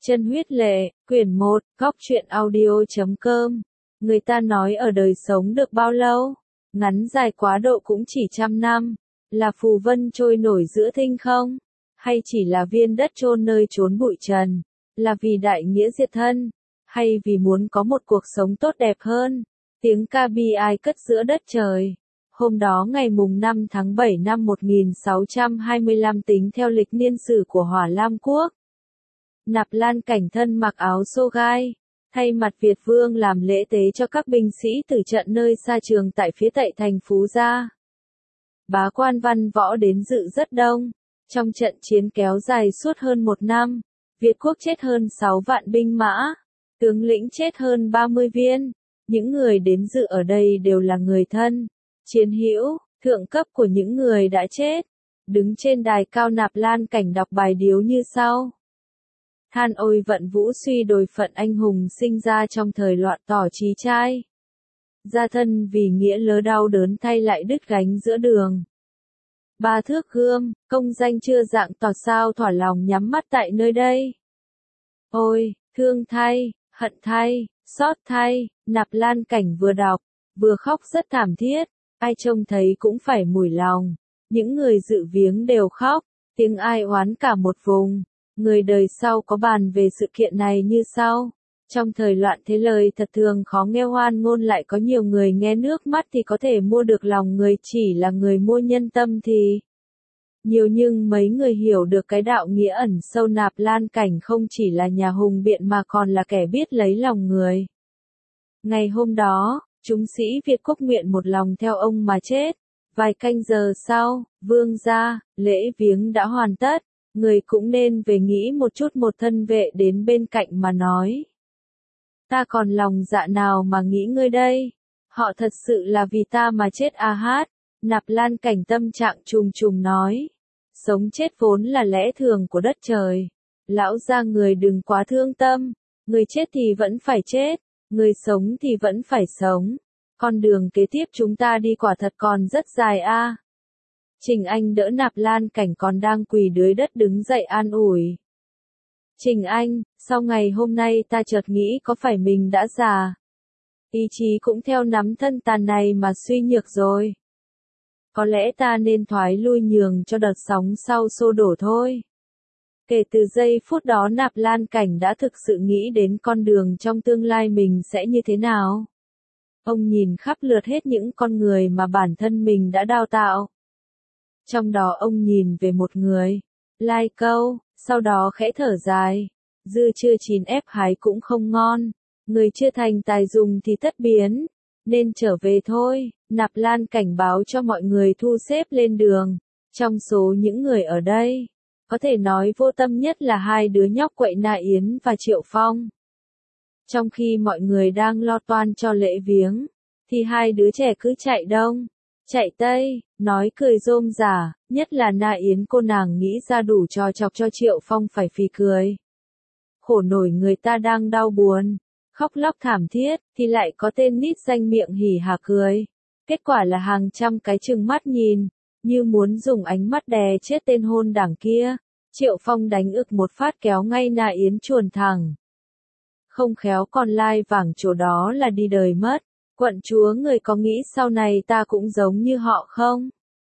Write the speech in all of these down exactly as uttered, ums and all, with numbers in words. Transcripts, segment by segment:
Chân huyết lệ, quyển một, góc truyện audio chấm com. Người ta nói ở đời sống được bao lâu? Ngắn dài quá độ cũng chỉ trăm năm. Là phù vân trôi nổi giữa thinh không? Hay chỉ là viên đất chôn nơi chốn bụi trần? Là vì đại nghĩa diệt thân? Hay vì muốn có một cuộc sống tốt đẹp hơn? Tiếng ca bi ai cất giữa đất trời. Hôm đó ngày mùng năm tháng bảy năm một nghìn sáu trăm hai mươi lăm tính theo lịch niên sử của Hỏa Lam Quốc. Nạp Lan Cảnh thân mặc áo xô gai, thay mặt Việt Vương làm lễ tế cho các binh sĩ từ trận nơi xa trường tại phía tây thành Phú Gia. Bá quan văn võ đến dự rất đông. Trong trận chiến kéo dài suốt hơn một năm, Việt quốc chết hơn sáu vạn binh mã, tướng lĩnh chết hơn ba mươi viên. Những người đến dự ở đây đều là người thân, chiến hữu, thượng cấp của những người đã chết. Đứng trên đài cao, Nạp Lan Cảnh đọc bài điếu như sau. Than ôi vận vũ suy đồi phận anh hùng sinh ra trong thời loạn tỏ trí trai. Gia thân vì nghĩa lỡ đau đớn thay lại đứt gánh giữa đường. Ba thước gươm, công danh chưa dạng tỏ sao thỏa lòng nhắm mắt tại nơi đây. Ôi, thương thay, hận thay, xót thay, Nạp Lan Cảnh vừa đọc, vừa khóc rất thảm thiết, ai trông thấy cũng phải mủi lòng. Những người dự viếng đều khóc, tiếng ai oán cả một vùng. Người đời sau có bàn về sự kiện này như sau. Trong thời loạn thế lời thật thường khó nghe, hoan ngôn lại có nhiều người nghe nước mắt thì có thể mua được lòng người, chỉ là người mua nhân tâm thì nhiều, nhưng mấy người hiểu được cái đạo nghĩa ẩn sâu. Nạp Lan Cảnh không chỉ là nhà hùng biện mà còn là kẻ biết lấy lòng người. Ngày hôm đó, chúng sĩ Việt quốc nguyện một lòng theo ông mà chết. Vài canh giờ sau, vương gia, lễ viếng đã hoàn tất. Người cũng nên về nghỉ một chút. Một thân vệ đến bên cạnh mà nói. Ta còn lòng dạ nào mà nghĩ ngươi đây? Họ thật sự là vì ta mà chết à hát? Nạp Lan Cảnh tâm trạng trùng trùng nói. Sống chết vốn là lẽ thường của đất trời. Lão gia người đừng quá thương tâm. Người chết thì vẫn phải chết. Người sống thì vẫn phải sống. Con đường kế tiếp chúng ta đi quả thật còn rất dài a. À. Trình Anh đỡ Nạp Lan Cảnh còn đang quỳ dưới đất đứng dậy an ủi. Trình Anh, sau ngày hôm nay ta chợt nghĩ có phải mình đã già. Ý chí cũng theo nắm thân tàn này mà suy nhược rồi. Có lẽ ta nên thoái lui nhường cho đợt sóng sau xô đổ thôi. Kể từ giây phút đó Nạp Lan Cảnh đã thực sự nghĩ đến con đường trong tương lai mình sẽ như thế nào. Ông nhìn khắp lượt hết những con người mà bản thân mình đã đào tạo. Trong đó ông nhìn về một người, Lai Câu, sau đó khẽ thở dài. Dưa chưa chín ép hái cũng không ngon, người chưa thành tài dùng thì tất biến, nên trở về thôi. Nạp Lan cảnh báo cho mọi người thu xếp lên đường. Trong số những người ở đây, có thể nói vô tâm nhất là hai đứa nhóc quậy Na Yến và Triệu Phong. Trong khi mọi người đang lo toan cho lễ viếng, thì hai đứa trẻ cứ chạy đông, chạy tây, nói cười rôm rả, nhất là Na Yến, cô nàng nghĩ ra đủ trò chọc cho Triệu Phong phải phì cười. Khổ nổi người ta đang đau buồn, khóc lóc thảm thiết, thì lại có tên nít danh miệng hỉ hả cười. Kết quả là hàng trăm cái trừng mắt nhìn, như muốn dùng ánh mắt đè chết tên hôn đảng kia. Triệu Phong đánh ực một phát kéo ngay Na Yến chuồn thẳng. Không khéo còn lai vàng chỗ đó là đi đời mất. Quận chúa, người có nghĩ sau này ta cũng giống như họ không?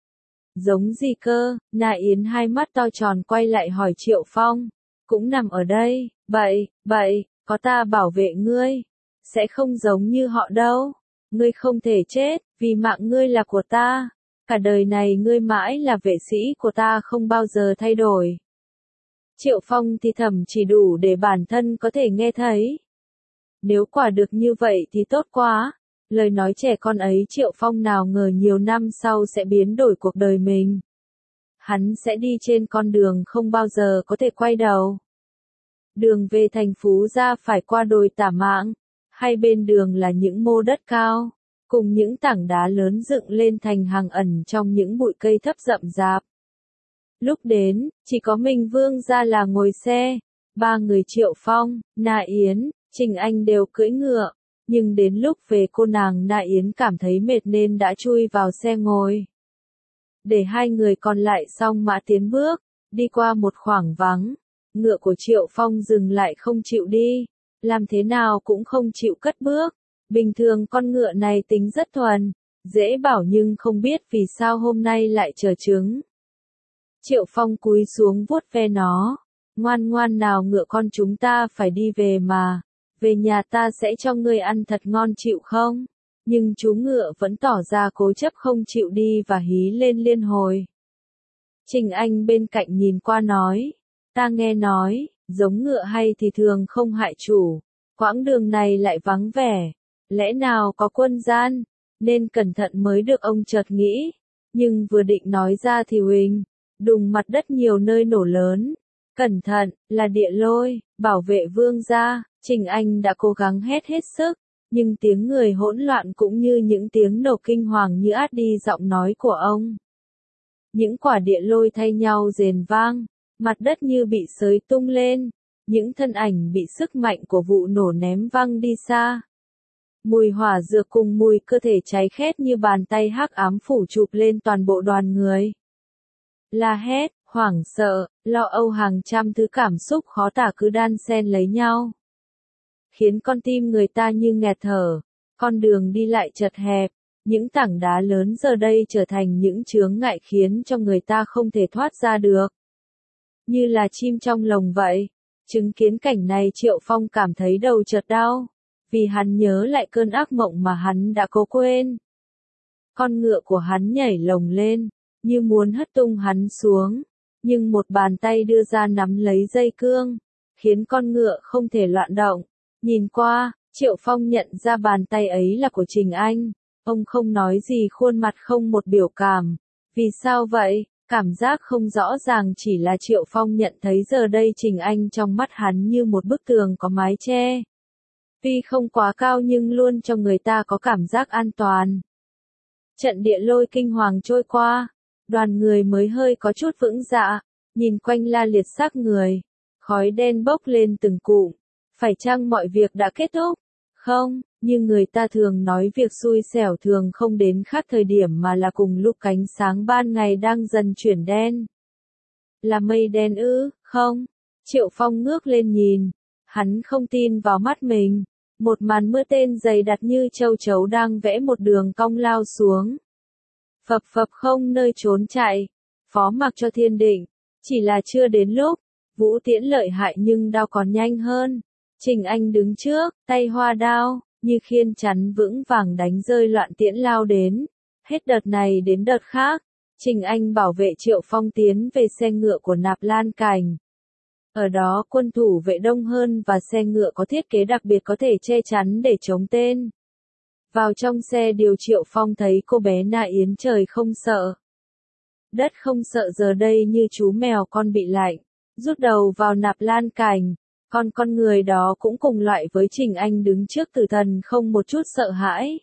Giống gì cơ? Na Yến hai mắt to tròn quay lại hỏi Triệu Phong. Cũng nằm ở đây, bậy, bậy, có ta bảo vệ ngươi. Sẽ không giống như họ đâu. Ngươi không thể chết, vì mạng ngươi là của ta. Cả đời này ngươi mãi là vệ sĩ của ta, không bao giờ thay đổi. Triệu Phong thì thầm chỉ đủ để bản thân có thể nghe thấy. Nếu quả được như vậy thì tốt quá. Lời nói trẻ con ấy Triệu Phong nào ngờ nhiều năm sau sẽ biến đổi cuộc đời mình. Hắn sẽ đi trên con đường không bao giờ có thể quay đầu. Đường về thành Phú Gia phải qua đồi Tả Mạng. Hai bên đường là những mô đất cao, cùng những tảng đá lớn dựng lên thành hàng ẩn trong những bụi cây thấp rậm rạp. Lúc đến, chỉ có mình Vương gia là ngồi xe. Ba người Triệu Phong, Na Yến, Trình Anh đều cưỡi ngựa. Nhưng đến lúc về cô nàng Na Yến cảm thấy mệt nên đã chui vào xe ngồi. Để hai người còn lại song mã tiến bước, đi qua một khoảng vắng. ngựa của Triệu Phong dừng lại không chịu đi, làm thế nào cũng không chịu cất bước. Bình thường con ngựa này tính rất thuần, dễ bảo nhưng không biết vì sao hôm nay lại chờ trứng. Triệu Phong cúi xuống vuốt ve nó, ngoan ngoan nào ngựa con, chúng ta phải đi về mà, về nhà ta sẽ cho ngươi ăn thật ngon chịu không? Nhưng chú ngựa vẫn tỏ ra cố chấp không chịu đi và hí lên liên hồi. Trình Anh bên cạnh nhìn qua nói, ta nghe nói, giống ngựa hay thì thường không hại chủ, quãng đường này lại vắng vẻ, lẽ nào có quân gian, nên cẩn thận mới được. Ông chợt nghĩ, nhưng vừa định nói ra thì huỳnh, đùng mặt đất nhiều nơi nổ lớn, cẩn thận, là địa lôi, bảo vệ vương gia. Trình Anh đã cố gắng hét hết sức, nhưng tiếng người hỗn loạn cũng như những tiếng nổ kinh hoàng như át đi giọng nói của ông. Những quả địa lôi thay nhau rền vang, mặt đất như bị xới tung lên, những thân ảnh bị sức mạnh của vụ nổ ném văng đi xa. Mùi hỏa dược cùng mùi cơ thể cháy khét như bàn tay hắc ám phủ chụp lên toàn bộ đoàn người. La hét, hoảng sợ, lo âu, hàng trăm thứ cảm xúc khó tả cứ đan xen lấy nhau, khiến con tim người ta như nghẹt thở. Con đường đi lại chật hẹp, những tảng đá lớn giờ đây trở thành những chướng ngại khiến cho người ta không thể thoát ra được. Như là chim trong lồng vậy. Chứng kiến cảnh này Triệu Phong cảm thấy đầu chợt đau, vì hắn nhớ lại cơn ác mộng mà hắn đã cố quên. Con ngựa của hắn nhảy lồng lên, như muốn hất tung hắn xuống, nhưng một bàn tay đưa ra nắm lấy dây cương, khiến con ngựa không thể loạn động. Nhìn qua, Triệu Phong nhận ra bàn tay ấy là của Trình Anh. Ông không nói gì, khuôn mặt không một biểu cảm. Vì sao vậy? Cảm giác không rõ ràng, chỉ là Triệu Phong nhận thấy giờ đây Trình Anh trong mắt hắn như một bức tường có mái che. Tuy không quá cao nhưng luôn cho người ta có cảm giác an toàn. Trận địa lôi kinh hoàng trôi qua, đoàn người mới hơi có chút vững dạ, nhìn quanh la liệt xác người, khói đen bốc lên từng cụm. Phải chăng mọi việc đã kết thúc? Không, như người ta thường nói, việc xui xẻo thường không đến khác thời điểm mà là cùng lúc ánh sáng ban ngày đang dần chuyển đen. Là mây đen ư? Không. Triệu Phong ngước lên nhìn, hắn không tin vào mắt mình. Một màn mưa tên dày đặc như châu chấu đang vẽ một đường cong lao xuống. Phập phập không nơi trốn chạy, phó mặc cho thiên định. Chỉ là chưa đến lúc. Vũ tiễn lợi hại nhưng đao còn nhanh hơn. Trình Anh đứng trước, tay hoa đao, như khiên chắn vững vàng đánh rơi loạn tiễn lao đến. Hết đợt này đến đợt khác, Trình Anh bảo vệ Triệu Phong tiến về xe ngựa của Nạp Lan Cảnh. Ở đó quân thủ vệ đông hơn và xe ngựa có thiết kế đặc biệt có thể che chắn để chống tên. Vào trong xe điều Triệu Phong thấy cô bé Na Yến, trời không sợ đất không sợ giờ đây như chú mèo con bị lạnh, rút đầu vào Nạp Lan Cảnh. Còn con người đó cũng cùng loại với Trình Anh đứng trước tử thần không một chút sợ hãi.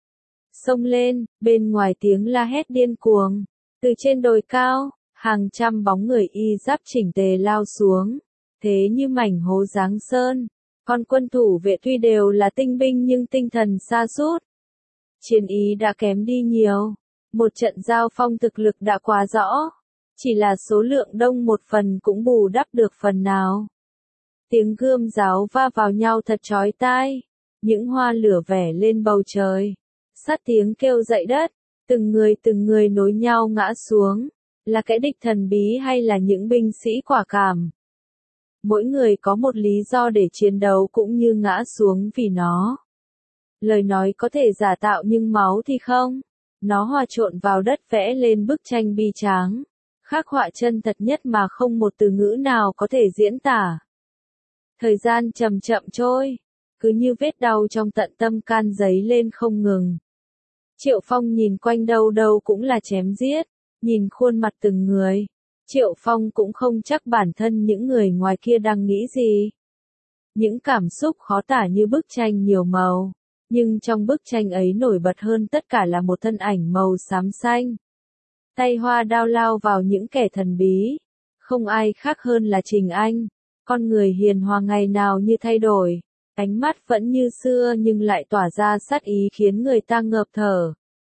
Xông lên, bên ngoài tiếng la hét điên cuồng. Từ trên đồi cao, hàng trăm bóng người y giáp chỉnh tề lao xuống. Thế như mảnh hố giáng sơn. Còn quân thủ vệ tuy đều là tinh binh nhưng tinh thần sa sút. Chiến ý đã kém đi nhiều. Một trận giao phong thực lực đã quá rõ. Chỉ là số lượng đông một phần cũng bù đắp được phần nào. Tiếng gươm giáo va vào nhau thật chói tai, những hoa lửa vẽ lên bầu trời, sát tiếng kêu dậy đất, từng người từng người nối nhau ngã xuống, là kẻ địch thần bí hay là những binh sĩ quả cảm. Mỗi người có một lý do để chiến đấu cũng như ngã xuống vì nó. Lời nói có thể giả tạo nhưng máu thì không, nó hòa trộn vào đất vẽ lên bức tranh bi tráng, khắc họa chân thật nhất mà không một từ ngữ nào có thể diễn tả. Thời gian chậm chậm trôi, cứ như vết đau trong tận tâm can dấy lên không ngừng. Triệu Phong nhìn quanh đâu đâu cũng là chém giết, nhìn khuôn mặt từng người. Triệu Phong cũng không chắc bản thân những người ngoài kia đang nghĩ gì. Những cảm xúc khó tả như bức tranh nhiều màu, nhưng trong bức tranh ấy nổi bật hơn tất cả là một thân ảnh màu xám xanh. Tay hoa đao lao vào những kẻ thần bí, không ai khác hơn là Trình Anh. Con người hiền hòa ngày nào như thay đổi, ánh mắt vẫn như xưa nhưng lại tỏa ra sát ý khiến người ta ngợp thở.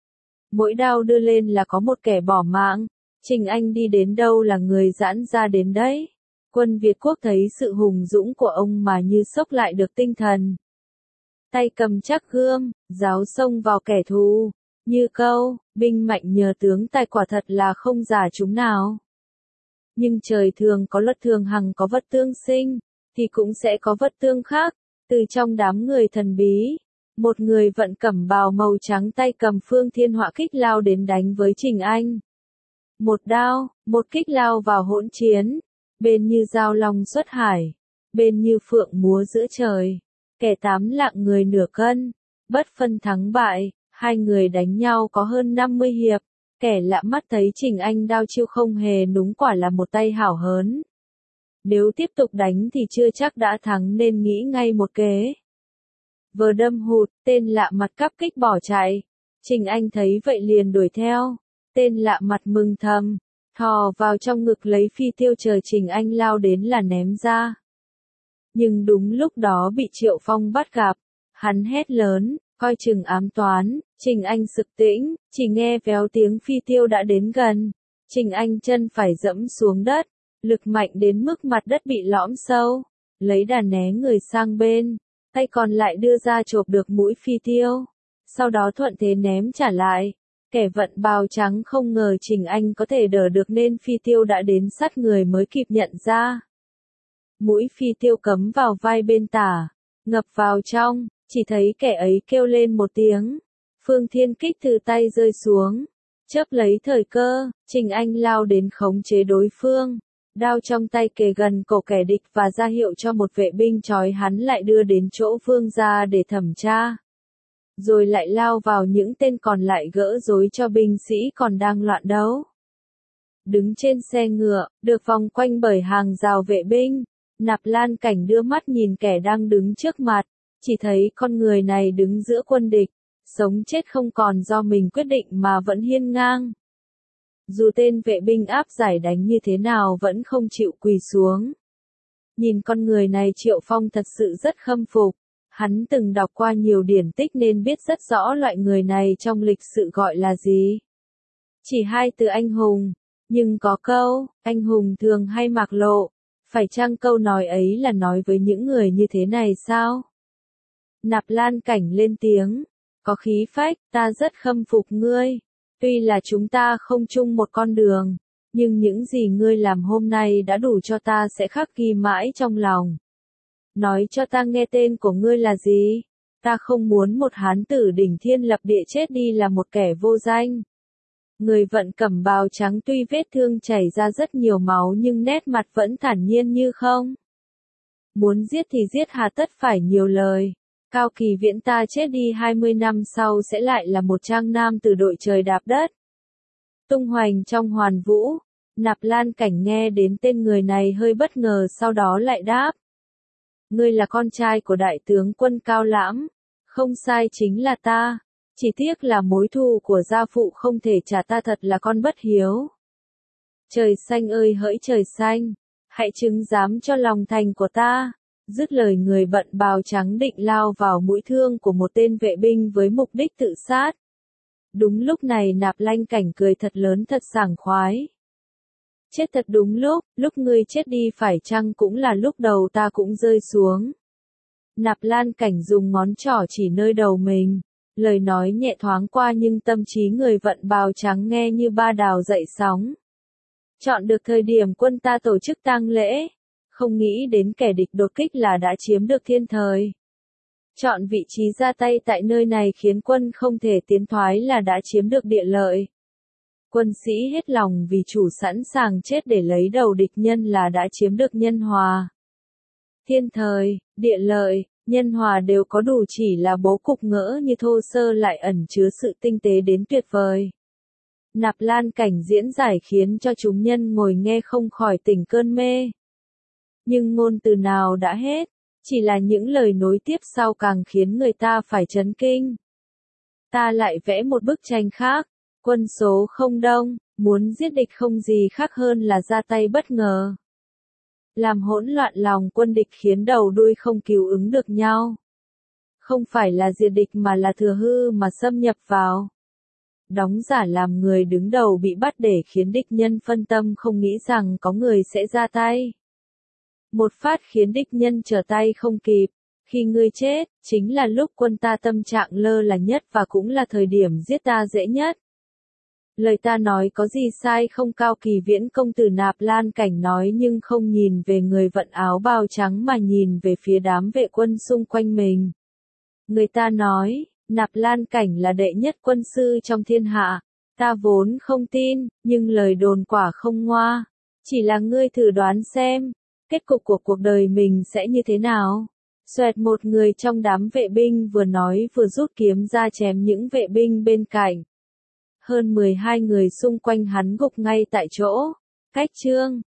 Mỗi đao đưa lên là có một kẻ bỏ mạng, Trình Anh đi đến đâu là người giãn ra đến đấy. Quân Việt quốc thấy sự hùng dũng của ông mà như xốc lại được tinh thần. Tay cầm chắc gươm, giáo xông vào kẻ thù, như câu, binh mạnh nhờ tướng tài quả thật là không giả chúng nào. Nhưng trời thường có luật thường hằng có vật tương sinh, thì cũng sẽ có vật tương khác, từ trong đám người thần bí. Một người vận cẩm bào màu trắng tay cầm phương thiên họa kích lao đến đánh với Trình Anh. Một đao, một kích lao vào hỗn chiến, bên như dao long xuất hải, bên như phượng múa giữa trời, kẻ tám lạng người nửa cân, bất phân thắng bại, hai người đánh nhau có hơn năm mươi hiệp, kẻ lạ mắt thấy Trình Anh đao chiêu không hề núng quả là một tay hảo hớn. Nếu tiếp tục đánh thì chưa chắc đã thắng nên nghĩ ngay một kế. Vừa đâm hụt, tên lạ mặt cắp kích bỏ chạy. Trình Anh thấy vậy liền đuổi theo. Tên lạ mặt mừng thầm, thò vào trong ngực lấy phi tiêu chờ Trình Anh lao đến là ném ra. Nhưng đúng lúc đó bị Triệu Phong bắt gặp. Hắn hét lớn, coi chừng ám toán. Trình Anh sực tĩnh, chỉ nghe véo tiếng phi tiêu đã đến gần. Trình Anh chân phải dẫm xuống đất, lực mạnh đến mức mặt đất bị lõm sâu. Lấy đà né người sang bên. Tay còn lại đưa ra chộp được mũi phi tiêu, sau đó thuận thế ném trả lại. Kẻ vận bào trắng không ngờ Trình Anh có thể đỡ được nên phi tiêu đã đến sát người mới kịp nhận ra. Mũi phi tiêu cắm vào vai bên tả, ngập vào trong, chỉ thấy kẻ ấy kêu lên một tiếng. Phương thiên kích từ tay rơi xuống, chớp lấy thời cơ, Trình Anh lao đến khống chế đối phương. Đao trong tay kề gần cổ kẻ địch và ra hiệu cho một vệ binh trói hắn lại đưa đến chỗ vương gia để thẩm tra. Rồi lại lao vào những tên còn lại gỡ rối cho binh sĩ còn đang loạn đấu. Đứng trên xe ngựa, được vòng quanh bởi hàng rào vệ binh, Nạp Lan Cảnh đưa mắt nhìn kẻ đang đứng trước mặt, chỉ thấy con người này đứng giữa quân địch, sống chết không còn do mình quyết định mà vẫn hiên ngang. Dù tên vệ binh áp giải đánh như thế nào vẫn không chịu quỳ xuống. Nhìn con người này Triệu Phong thật sự rất khâm phục. Hắn từng đọc qua nhiều điển tích nên biết rất rõ loại người này trong lịch sử gọi là gì. Chỉ hai từ anh hùng, nhưng có câu, anh hùng thường hay mạc lộ. Phải chăng câu nói ấy là nói với những người như thế này sao? Nạp Lan Cảnh lên tiếng, có khí phách, ta rất khâm phục ngươi. Tuy là chúng ta không chung một con đường, nhưng những gì ngươi làm hôm nay đã đủ cho ta sẽ khắc ghi mãi trong lòng. Nói cho ta nghe tên của ngươi là gì? Ta không muốn một hán tử đỉnh thiên lập địa chết đi là một kẻ vô danh. Người vận cẩm bào trắng tuy vết thương chảy ra rất nhiều máu nhưng nét mặt vẫn thản nhiên như không. Muốn giết thì giết hà tất phải nhiều lời. Cao Kỳ Viễn ta chết đi hai mươi năm sau sẽ lại là một trang nam từ đội trời đạp đất. Tung hoành trong hoàn vũ, Nạp Lan Cảnh nghe đến tên người này hơi bất ngờ sau đó lại đáp. Ngươi là con trai của đại tướng quân Cao Lãm, không sai chính là ta, chỉ tiếc là mối thù của gia phụ không thể trả ta thật là con bất hiếu. Trời xanh ơi hỡi trời xanh, hãy chứng giám cho lòng thành của ta. Dứt lời người bận bào trắng định lao vào mũi thương của một tên vệ binh với mục đích tự sát. Đúng lúc này Nạp Lan Cảnh cười thật lớn thật sảng khoái. Chết thật đúng lúc, lúc ngươi chết đi phải chăng cũng là lúc đầu ta cũng rơi xuống. Nạp Lan Cảnh dùng ngón trỏ chỉ nơi đầu mình, lời nói nhẹ thoáng qua nhưng tâm trí người vận bào trắng nghe như ba đào dậy sóng. Chọn được thời điểm quân ta tổ chức tang lễ. Không nghĩ đến kẻ địch đột kích là đã chiếm được thiên thời. Chọn vị trí ra tay tại nơi này khiến quân không thể tiến thoái là đã chiếm được địa lợi. Quân sĩ hết lòng vì chủ sẵn sàng chết để lấy đầu địch nhân là đã chiếm được nhân hòa. Thiên thời, địa lợi, nhân hòa đều có đủ chỉ là bố cục ngỡ như thô sơ lại ẩn chứa sự tinh tế đến tuyệt vời. Nạp Lan Cảnh diễn giải khiến cho chúng nhân ngồi nghe không khỏi tỉnh cơn mê. Nhưng ngôn từ nào đã hết, chỉ là những lời nối tiếp sau càng khiến người ta phải chấn kinh. Ta lại vẽ một bức tranh khác, quân số không đông, muốn giết địch không gì khác hơn là ra tay bất ngờ. Làm hỗn loạn lòng quân địch khiến đầu đuôi không cứu ứng được nhau. Không phải là diệt địch mà là thừa hư mà xâm nhập vào. Đóng giả làm người đứng đầu bị bắt để khiến địch nhân phân tâm không nghĩ rằng có người sẽ ra tay. một phát khiến địch nhân trở tay không kịp. Khi ngươi chết, chính là lúc quân ta tâm trạng lơ là nhất và cũng là thời điểm giết ta dễ nhất. Lời ta nói có gì sai không? Cao Kỳ Viễn công tử Nạp Lan Cảnh nói nhưng không nhìn về người vận áo bào trắng mà nhìn về phía đám vệ quân xung quanh mình. Người ta nói, Nạp Lan Cảnh là đệ nhất quân sư trong thiên hạ. Ta vốn không tin, nhưng lời đồn quả không ngoa. Chỉ là ngươi thử đoán xem, kết cục của cuộc đời mình sẽ như thế nào? Xoẹt, một người trong đám vệ binh vừa nói vừa rút kiếm ra chém những vệ binh bên cạnh. Hơn mười hai người xung quanh hắn gục ngay tại chỗ. Cách chương